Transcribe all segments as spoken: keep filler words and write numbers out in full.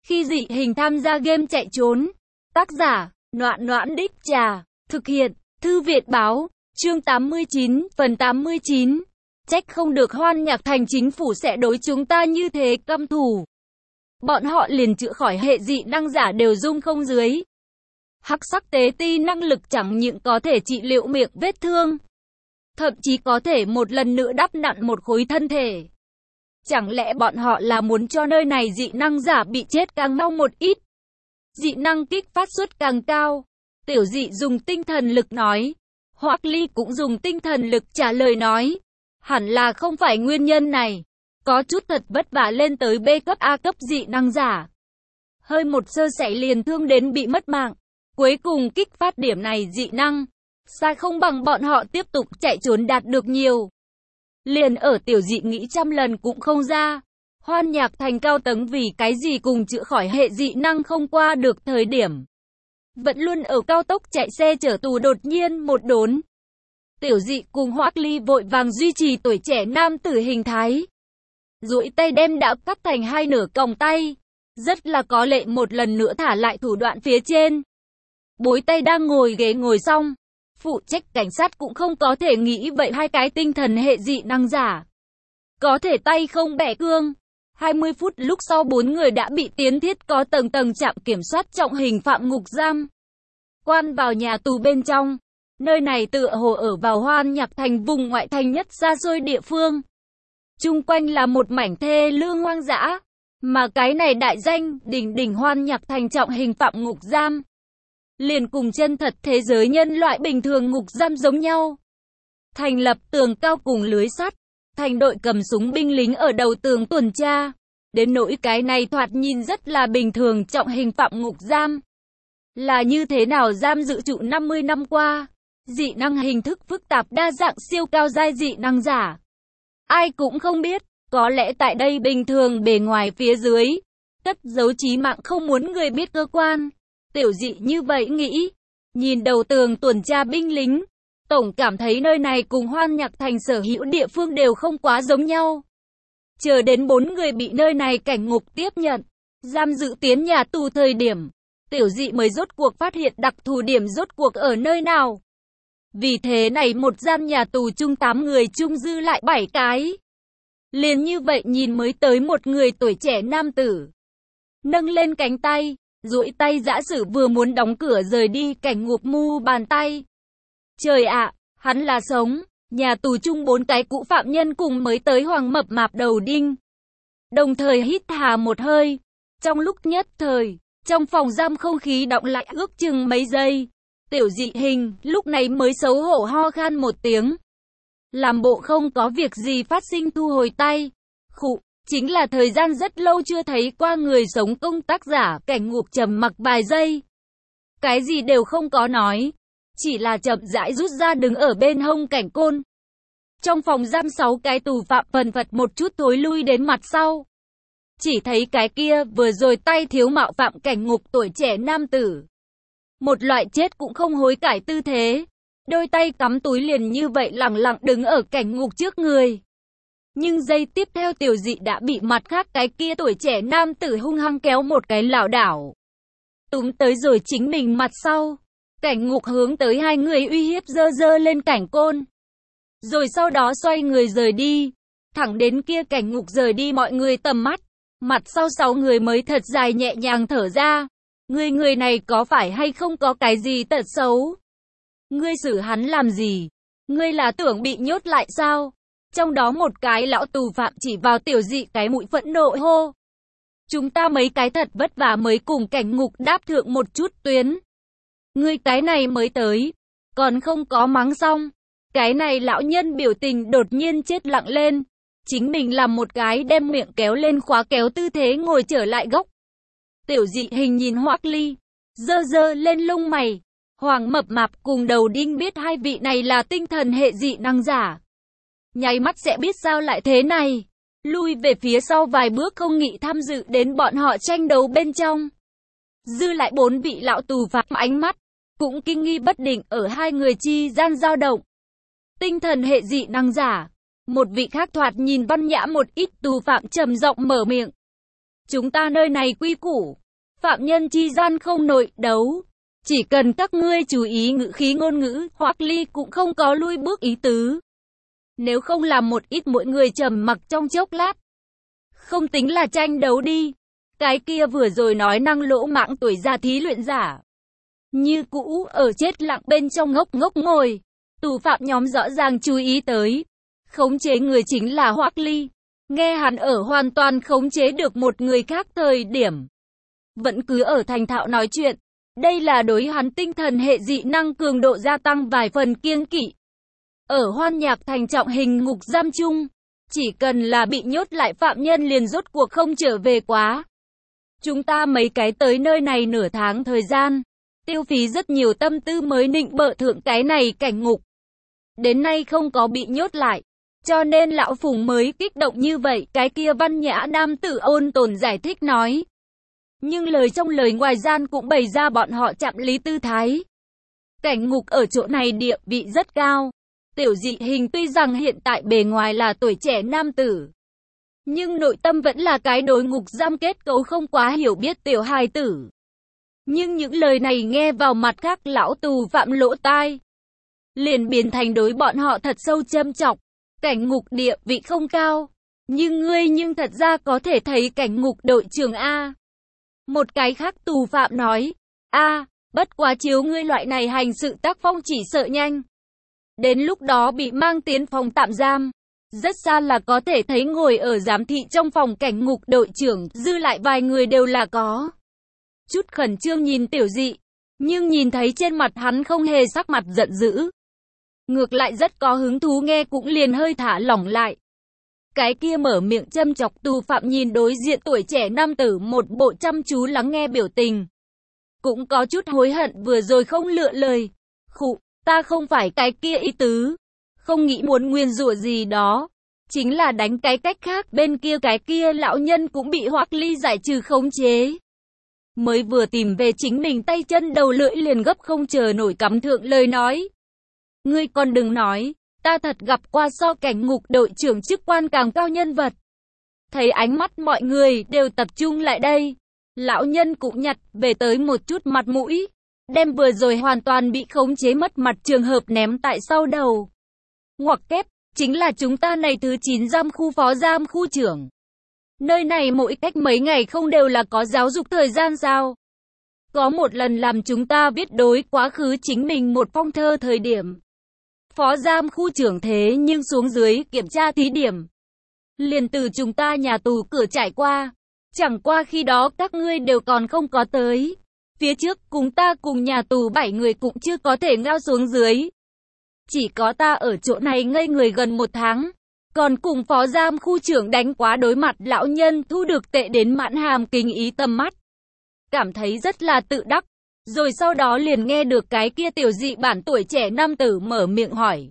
Khi dị hình tham gia game chạy trốn. Tác giả, Noãn Noãn Đích Trà. Thực hiện, Thư viện báo. Chương tám mươi chín, phần tám mươi chín. Trách không được Hoan Nhạc Thành chính phủ sẽ đối chúng ta như thế, căm thù. Bọn họ liền chữa khỏi hệ dị năng giả đều dung không dưới. Hắc sắc tế ti năng lực chẳng những có thể trị liệu miệng vết thương, thậm chí có thể một lần nữa đắp nặn một khối thân thể. Chẳng lẽ bọn họ là muốn cho nơi này dị năng giả bị chết càng mau một ít, dị năng kích phát suất càng cao? Tiểu dị dùng tinh thần lực nói. Hoắc Ly cũng dùng tinh thần lực trả lời nói. Hẳn là không phải nguyên nhân này. Có chút thật vất vả lên tới B cấp A cấp dị năng giả, hơi một sơ sẩy liền thương đến bị mất mạng. Cuối cùng kích phát điểm này dị năng, xa không bằng bọn họ tiếp tục chạy trốn đạt được nhiều. Liền ở tiểu dị nghĩ trăm lần cũng không ra. Hoan Nhạc Thành cao tầng vì cái gì cùng chữa khỏi hệ dị năng không qua được thời điểm. Vẫn luôn ở cao tốc chạy xe chở tù đột nhiên một đốn. Tiểu dị cùng Hoắc Ly vội vàng duy trì tuổi trẻ nam tử hình thái. Duỗi tay đem đã cắt thành hai nửa còng tay. Rất là có lệ một lần nữa thả lại thủ đoạn phía trên. Bối tay đang ngồi ghế ngồi xong. Phụ trách cảnh sát cũng không có thể nghĩ vậy hai cái tinh thần hệ dị năng giả có thể tay không bẻ cương. hai mươi phút lúc sau bốn người đã bị tiến thiết có tầng tầng trạm kiểm soát trọng hình phạm ngục giam quan vào nhà tù bên trong. Nơi này tựa hồ ở vào Hoan Nhạc Thành vùng ngoại thành nhất xa xôi địa phương. Chung quanh là một mảnh thê lương hoang dã. Mà cái này đại danh đỉnh đỉnh Hoan Nhạc Thành trọng hình phạm ngục giam liền cùng chân thật thế giới nhân loại bình thường ngục giam giống nhau. Thành lập tường cao cùng lưới sắt, thành đội cầm súng binh lính ở đầu tường tuần tra. Đến nỗi cái này thoạt nhìn rất là bình thường trọng hình phạm ngục giam. Là như thế nào giam giữ trụ năm mươi năm qua, dị năng hình thức phức tạp đa dạng siêu cao giai dị năng giả. Ai cũng không biết, có lẽ tại đây bình thường bề ngoài phía dưới, cất giấu chí mạng không muốn người biết cơ quan. Tiểu dị như vậy nghĩ, nhìn đầu tường tuần tra binh lính, tổng cảm thấy nơi này cùng Hoan Nhạc Thành sở hữu địa phương đều không quá giống nhau. Chờ đến bốn người bị nơi này cảnh ngục tiếp nhận, giam giữ tiến nhà tù thời điểm, tiểu dị mới rốt cuộc phát hiện đặc thù điểm rốt cuộc ở nơi nào. Vì thế này một gian nhà tù chung tám người chung dư lại bảy cái. Liền như vậy nhìn mới tới một người tuổi trẻ nam tử, nâng lên cánh tay, duỗi tay giã sử vừa muốn đóng cửa rời đi cảnh ngục mu bàn tay. Trời ạ, hắn là sống. Nhà tù chung bốn cái cũ phạm nhân cùng mới tới hoàng mập mạp đầu đinh đồng thời hít hà một hơi. Trong lúc nhất thời, trong phòng giam không khí đọng lại ước chừng mấy giây. Tiểu dị hình lúc này mới xấu hổ ho khan một tiếng, làm bộ không có việc gì phát sinh thu hồi tay. Khụ, chính là thời gian rất lâu chưa thấy qua người sống. Công tác giả cảnh ngục trầm mặc vài giây, cái gì đều không có nói, chỉ là chậm rãi rút ra đứng ở bên hông cảnh côn. Trong phòng giam sáu cái tù phạm phần phật một chút thối lui đến mặt sau. Chỉ thấy cái kia vừa rồi tay thiếu mạo phạm cảnh ngục tuổi trẻ nam tử, một loại chết cũng không hối cải tư thế, đôi tay cắm túi liền như vậy lẳng lặng đứng ở cảnh ngục trước người. Nhưng giây tiếp theo tiểu dị đã bị mặt khác cái kia tuổi trẻ nam tử hung hăng kéo một cái lảo đảo, túm tới rồi chính mình mặt sau. Cảnh ngục hướng tới hai người uy hiếp giơ giơ lên cảnh côn, rồi sau đó xoay người rời đi. Thẳng đến kia cảnh ngục rời đi mọi người tầm mắt, mặt sau sáu người mới thật dài nhẹ nhàng thở ra. Người người này có phải hay không có cái gì tật xấu? Ngươi xử hắn làm gì? Ngươi là tưởng bị nhốt lại sao? Trong đó một cái lão tù phạm chỉ vào tiểu dị cái mũi phẫn nộ hô. Chúng ta mấy cái thật vất vả mới cùng cảnh ngục đáp thượng một chút tuyến. Ngươi cái này mới tới, còn không có mắng xong. Cái này lão nhân biểu tình đột nhiên chết lặng lên. Chính mình làm một cái đem miệng kéo lên khóa kéo tư thế ngồi trở lại góc. Tiểu dị hình nhìn Hoắc Ly, dơ dơ lên lông mày. Hoàng mập mạp cùng đầu đinh biết hai vị này là tinh thần hệ dị năng giả, nháy mắt sẽ biết sao lại thế này. Lui về phía sau vài bước không nghĩ tham dự đến bọn họ tranh đấu bên trong. Dư lại bốn vị lão tù phạm ánh mắt cũng kinh nghi bất định ở hai người chi gian dao động. Tinh thần hệ dị năng giả, một vị khác thoạt nhìn văn nhã một ít tù phạm trầm giọng mở miệng. Chúng ta nơi này quy củ, phạm nhân chi gian không nội đấu. Chỉ cần các ngươi chú ý ngữ khí ngôn ngữ, Hoắc Ly cũng không có lui bước ý tứ. Nếu không làm một ít mỗi người trầm mặc trong chốc lát. Không tính là tranh đấu đi. Cái kia vừa rồi nói năng lỗ mãng tuổi già thí luyện giả. Như cũ ở chết lặng bên trong ngốc ngốc ngồi. Tù phạm nhóm rõ ràng chú ý tới. Khống chế người chính là Hoắc Ly. Nghe hắn ở hoàn toàn khống chế được một người khác thời điểm. Vẫn cứ ở thành thạo nói chuyện. Đây là đối hắn tinh thần hệ dị năng cường độ gia tăng vài phần kiêng kỵ. Ở Hoan Nhạc Thành trọng hình ngục giam chung, chỉ cần là bị nhốt lại phạm nhân liền rốt cuộc không trở về quá. Chúng ta mấy cái tới nơi này nửa tháng thời gian, tiêu phí rất nhiều tâm tư mới nịnh bợ thượng cái này cảnh ngục. Đến nay không có bị nhốt lại, cho nên lão Phùng mới kích động như vậy. Cái kia văn nhã nam tử ôn tồn giải thích nói. Nhưng lời trong lời ngoài gian cũng bày ra bọn họ chạm lý tư thái. Cảnh ngục ở chỗ này địa vị rất cao. Tiểu Dị Hình tuy rằng hiện tại bề ngoài là tuổi trẻ nam tử, nhưng nội tâm vẫn là cái đối ngục giam kết cấu không quá hiểu biết tiểu hài tử. Nhưng những lời này nghe vào mặt khác lão tù phạm lỗ tai, liền biến thành đối bọn họ thật sâu châm chọc. Cảnh ngục địa vị không cao, nhưng ngươi nhưng thật ra có thể thấy cảnh ngục đội trưởng A. Một cái khác tù phạm nói, A, bất quá chiếu ngươi loại này hành sự tác phong chỉ sợ nhanh. Đến lúc đó bị mang tiến phòng tạm giam. Rất xa là có thể thấy ngồi ở giám thị trong phòng cảnh ngục đội trưởng, dư lại vài người đều là có chút khẩn trương nhìn Tiểu Dị, nhưng nhìn thấy trên mặt hắn không hề sắc mặt giận dữ. Ngược lại rất có hứng thú nghe cũng liền hơi thả lỏng lại. Cái kia mở miệng châm chọc tù phạm nhìn đối diện tuổi trẻ nam tử một bộ chăm chú lắng nghe biểu tình. Cũng có chút hối hận vừa rồi không lựa lời. Khụ, ta không phải cái kia ý tứ. Không nghĩ muốn nguyên rủa gì đó. Chính là đánh cái cách khác, bên kia cái kia lão nhân cũng bị Hoắc Ly giải trừ khống chế. Mới vừa tìm về chính mình tay chân đầu lưỡi liền gấp không chờ nổi cắm thượng lời nói. Ngươi còn đừng nói, ta thật gặp qua so cảnh ngục đội trưởng chức quan càng cao nhân vật. Thấy ánh mắt mọi người đều tập trung lại đây. Lão nhân cũng nhặt về tới một chút mặt mũi. Đem vừa rồi hoàn toàn bị khống chế mất mặt trường hợp ném tại sau đầu. Ngoặc kép, chính là chúng ta này thứ chín giam khu phó giam khu trưởng. Nơi này mỗi cách mấy ngày không đều là có giáo dục thời gian sao? Có một lần làm chúng ta viết đối quá khứ chính mình một phong thơ thời điểm. Phó giam khu trưởng thế nhưng xuống dưới kiểm tra thí điểm. Liền từ chúng ta nhà tù cửa trải qua. Chẳng qua khi đó các ngươi đều còn không có tới. Phía trước cùng ta cùng nhà tù bảy người cũng chưa có thể ngao xuống dưới. Chỉ có ta ở chỗ này ngây người gần một tháng. Còn cùng phó giam khu trưởng đánh quá đối mặt lão nhân thu được tệ đến mãn hàm kinh ý tầm mắt. Cảm thấy rất là tự đắc. Rồi sau đó liền nghe được cái kia tiểu dị bản tuổi trẻ nam tử mở miệng hỏi.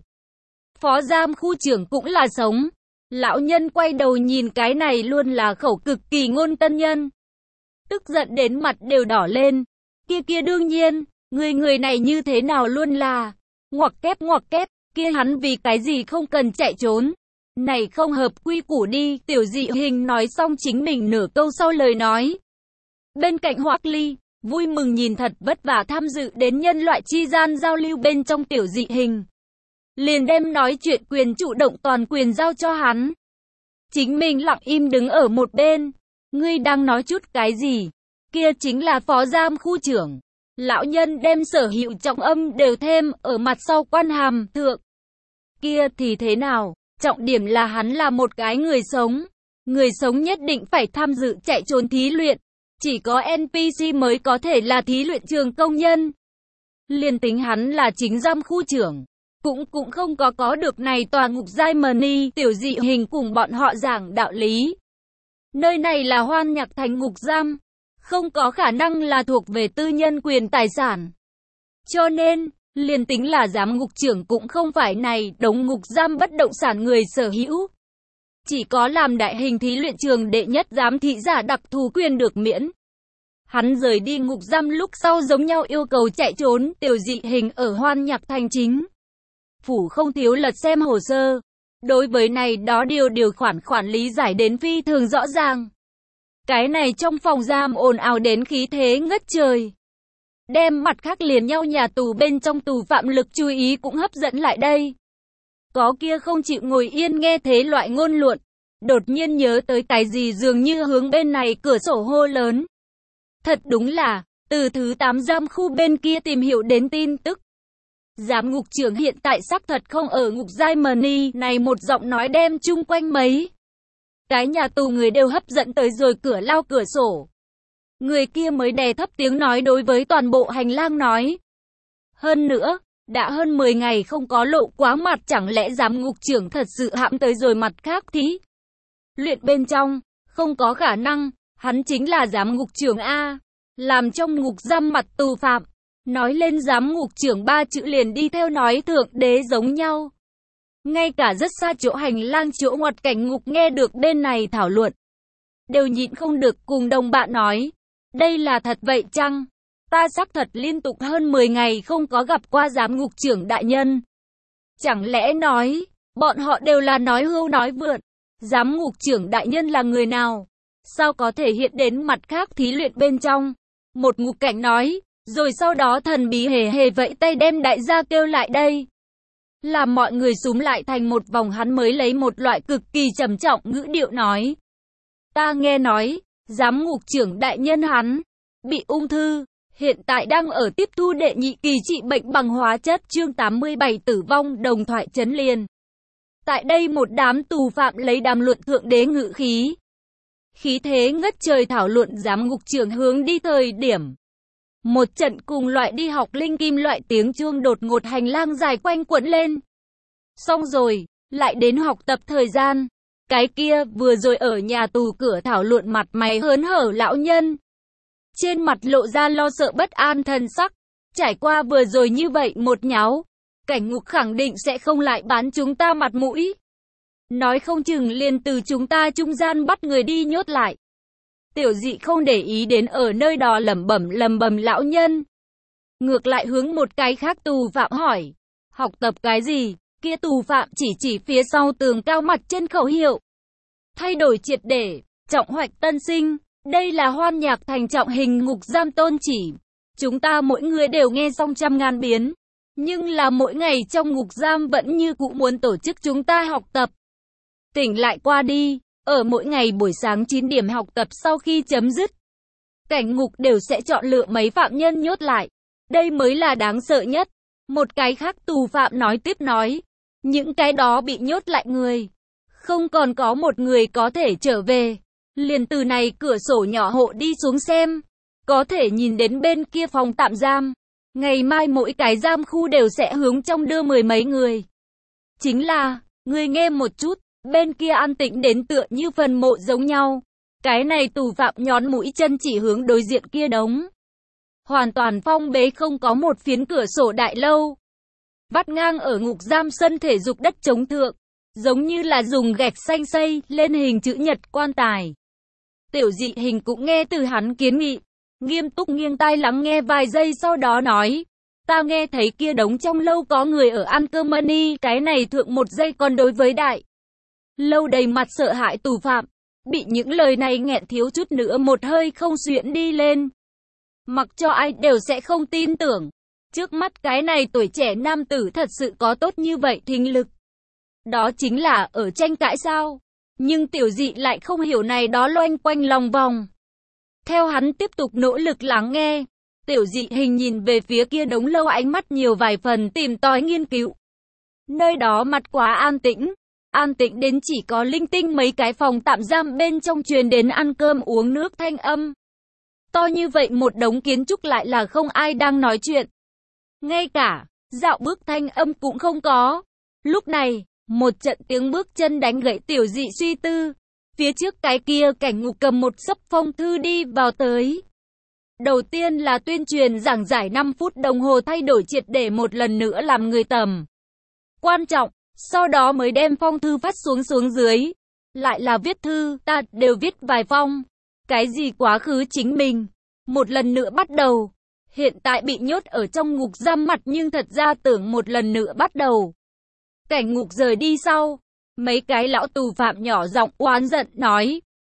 Phó giam khu trưởng cũng là sống. Lão nhân quay đầu nhìn cái này luôn là khẩu cực kỳ ngôn tân nhân. Tức giận đến mặt đều đỏ lên. Kia kia đương nhiên, người người này như thế nào luôn là. Ngoặc kép ngoặc kép, kia hắn vì cái gì không cần chạy trốn. Này không hợp quy củ đi, Tiểu Dị Hình nói xong chính mình nửa câu sau lời nói. Bên cạnh Hoắc Ly, vui mừng nhìn thật vất vả tham dự đến nhân loại chi gian giao lưu bên trong Tiểu Dị Hình. Liền đem nói chuyện quyền chủ động toàn quyền giao cho hắn. Chính mình lặng im đứng ở một bên. Ngươi đang nói chút cái gì? Kia chính là phó giam khu trưởng. Lão nhân đem sở hữu trọng âm đều thêm ở mặt sau quan hàm thượng. Kia thì thế nào? Trọng điểm là hắn là một cái người sống. Người sống nhất định phải tham dự chạy trốn thí luyện. Chỉ có en pê xê mới có thể là thí luyện trường công nhân. Liên tính hắn là chính giam khu trưởng. Cũng cũng không có có được này tòa ngục giai mani. Tiểu Dị Hình cùng bọn họ giảng đạo lý. Nơi này là Hoan Nhạc Thành ngục giam. Không có khả năng là thuộc về tư nhân quyền tài sản. Cho nên, liên tính là giám ngục trưởng cũng không phải này đống ngục giam bất động sản người sở hữu. Chỉ có làm đại hình thí luyện trường đệ nhất giám thị giả đặc thù quyền được miễn. Hắn rời đi ngục giam lúc sau giống nhau yêu cầu chạy trốn. Tiểu Dị Hình ở Hoan Nhạc Thành chính phủ không thiếu lật xem hồ sơ. Đối với này đó điều điều khoản khoản lý giải đến phi thường rõ ràng. Cái này trong phòng giam ồn ào đến khí thế ngất trời. Đem mặt khác liền nhau nhà tù bên trong tù phạm lực chú ý cũng hấp dẫn lại đây. Có kia không chịu ngồi yên nghe thế loại ngôn luận. Đột nhiên nhớ tới cái gì dường như hướng bên này cửa sổ hô lớn. Thật đúng là, từ thứ tám giam khu bên kia tìm hiểu đến tin tức. Giám ngục trưởng hiện tại xác thật không ở ngục giai Mani này, một giọng nói đem chung quanh mấy cái nhà tù người đều hấp dẫn tới rồi cửa lao cửa sổ. Người kia mới đè thấp tiếng nói đối với toàn bộ hành lang nói. Hơn nữa, đã hơn mười ngày không có lộ quá mặt, chẳng lẽ giám ngục trưởng thật sự hãm tới rồi mặt khác thí luyện bên trong, không có khả năng, hắn chính là giám ngục trưởng A, làm trong ngục giam mặt tù phạm. Nói lên giám ngục trưởng ba chữ liền đi theo nói thượng đế giống nhau. Ngay cả rất xa chỗ hành lang chỗ ngoặt cảnh ngục nghe được bên này thảo luận, đều nhịn không được cùng đồng bạn nói. Đây là thật vậy chăng? Ta xác thật liên tục hơn mười ngày không có gặp qua giám ngục trưởng đại nhân. Chẳng lẽ nói, bọn họ đều là nói hưu nói vượn? Giám ngục trưởng đại nhân là người nào? Sao có thể hiện đến mặt khác thí luyện bên trong? Một ngục cảnh nói, rồi sau đó thần bí hề hề vẫy tay đem đại gia kêu lại đây. Làm mọi người xúm lại thành một vòng, hắn mới lấy một loại cực kỳ trầm trọng ngữ điệu nói. Ta nghe nói, giám ngục trưởng đại nhân hắn bị ung thư, hiện tại đang ở tiếp thu đệ nhị kỳ trị bệnh bằng hóa chất. Chương tám mươi bảy tử vong đồng thoại chấn liền. Tại đây một đám tù phạm lấy đàm luận thượng đế ngự khí. Khí thế ngất trời thảo luận giám ngục trưởng hướng đi thời điểm. Một trận cùng loại đi học linh kim loại tiếng chuông đột ngột hành lang dài quanh quẩn lên. Xong rồi, lại đến học tập thời gian. Cái kia vừa rồi ở nhà tù cửa thảo luận mặt mày hớn hở lão nhân. Trên mặt lộ ra lo sợ bất an thần sắc. Trải qua vừa rồi như vậy một nháo, cảnh ngục khẳng định sẽ không lại bán chúng ta mặt mũi. Nói không chừng liền từ chúng ta trung gian bắt người đi nhốt lại. Tiểu Dị không để ý đến ở nơi đó lẩm bẩm lầm bầm lão nhân. Ngược lại hướng một cái khác tù phạm hỏi. Học tập cái gì? Kia tù phạm chỉ chỉ phía sau tường cao mặt trên khẩu hiệu. Thay đổi triệt để, trọng hoạch tân sinh. Đây là hoan nhạc thành trọng hình ngục giam tôn chỉ. Chúng ta mỗi người đều nghe xong trăm ngàn biến. Nhưng là mỗi ngày trong ngục giam vẫn như cũ muốn tổ chức chúng ta học tập. Tỉnh lại qua đi. Ở mỗi ngày buổi sáng chín điểm học tập sau khi chấm dứt, cảnh ngục đều sẽ chọn lựa mấy phạm nhân nhốt lại. Đây mới là đáng sợ nhất. Một cái khác tù phạm nói tiếp nói. Những cái đó bị nhốt lại người, không còn có một người có thể trở về. Liền từ này cửa sổ nhỏ hộ đi xuống xem. Có thể nhìn đến bên kia phòng tạm giam. Ngày mai mỗi cái giam khu đều sẽ hướng trong đưa mười mấy người. Chính là, người nghe một chút. Bên kia an tĩnh đến tựa như phần mộ giống nhau. Cái này tù phạm nhón mũi chân chỉ hướng đối diện kia đống. Hoàn toàn phong bế không có một phiến cửa sổ đại lâu. Vắt ngang ở ngục giam sân thể dục đất chống thượng. Giống như là dùng gạch xanh xây lên hình chữ nhật quan tài. Tiểu Dị hình cũng nghe từ hắn kiến nghị. Nghiêm túc nghiêng tai lắng nghe vài giây sau đó nói. Ta nghe thấy kia đống trong lâu có người ở ăn cơm money. Cái này thượng một giây còn đối với đại lâu đầy mặt sợ hãi tù phạm, bị những lời này nghẹn thiếu chút nữa một hơi không xuyễn đi lên. Mặc cho ai đều sẽ không tin tưởng. Trước mắt cái này tuổi trẻ nam tử thật sự có tốt như vậy thính lực. Đó chính là ở tranh cãi sao. Nhưng Tiểu Dị lại không hiểu này đó loanh quanh lòng vòng. Theo hắn tiếp tục nỗ lực lắng nghe, Tiểu Dị hình nhìn về phía kia đống lâu, ánh mắt nhiều vài phần tìm tòi nghiên cứu. Nơi đó mặt quá an tĩnh. An tĩnh đến chỉ có linh tinh mấy cái phòng tạm giam bên trong truyền đến ăn cơm uống nước thanh âm. To như vậy một đống kiến trúc lại là không ai đang nói chuyện. Ngay cả dạo bước thanh âm cũng không có. Lúc này, một trận tiếng bước chân đánh gãy Tiểu Dị suy tư. Phía trước cái kia cảnh ngục cầm một xấp phong thư đi vào tới. Đầu tiên là tuyên truyền giảng giải năm phút đồng hồ thay đổi triệt để một lần nữa làm người tầm quan trọng. Sau đó mới đem phong thư phát xuống xuống dưới. Lại là viết thư, ta đều viết vài phong. Cái gì quá khứ chính mình. Một lần nữa bắt đầu. Hiện tại bị nhốt ở trong ngục giam mặt nhưng thật ra tưởng một lần nữa bắt đầu. Cảnh ngục rời đi sau. Mấy cái lão tù phạm nhỏ giọng oán giận nói.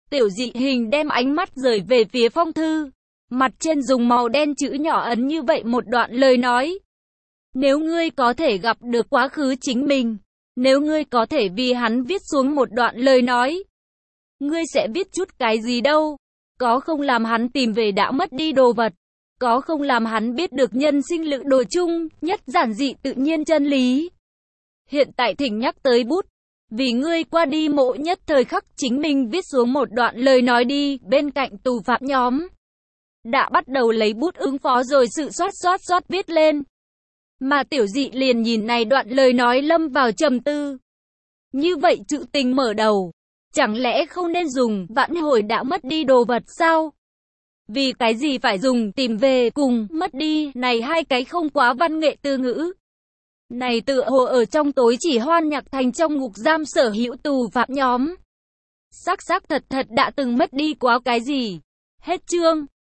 Tiểu dị hình đem ánh mắt rời về phía phong thư. Mặt trên dùng màu đen chữ nhỏ ấn như vậy một đoạn lời nói. Nếu ngươi có thể gặp được quá khứ chính mình, nếu ngươi có thể vì hắn viết xuống một đoạn lời nói, ngươi sẽ viết chút cái gì đâu? Có không làm hắn tìm về đã mất đi đồ vật? Có không làm hắn biết được nhân sinh lựa đồ chung, nhất giản dị tự nhiên chân lý? Hiện tại thỉnh nhắc tới bút. Vì ngươi qua đi mộ nhất thời khắc chính mình viết xuống một đoạn lời nói đi, bên cạnh tù phạm nhóm đã bắt đầu lấy bút ứng phó rồi sự xoát xoát xoát viết lên. Mà tiểu dị liền nhìn này đoạn lời nói lâm vào trầm tư. Như vậy chữ tình mở đầu, chẳng lẽ không nên dùng vãn hồi đã mất đi đồ vật sao? Vì cái gì phải dùng tìm về cùng mất đi này hai cái không quá văn nghệ từ ngữ? Này tựa hồ ở trong tối chỉ Hoan Nhạc Thành trong ngục giam sở hữu tù phạm nhóm. Xác xác thật thật đã từng mất đi quá cái gì? Hết chương.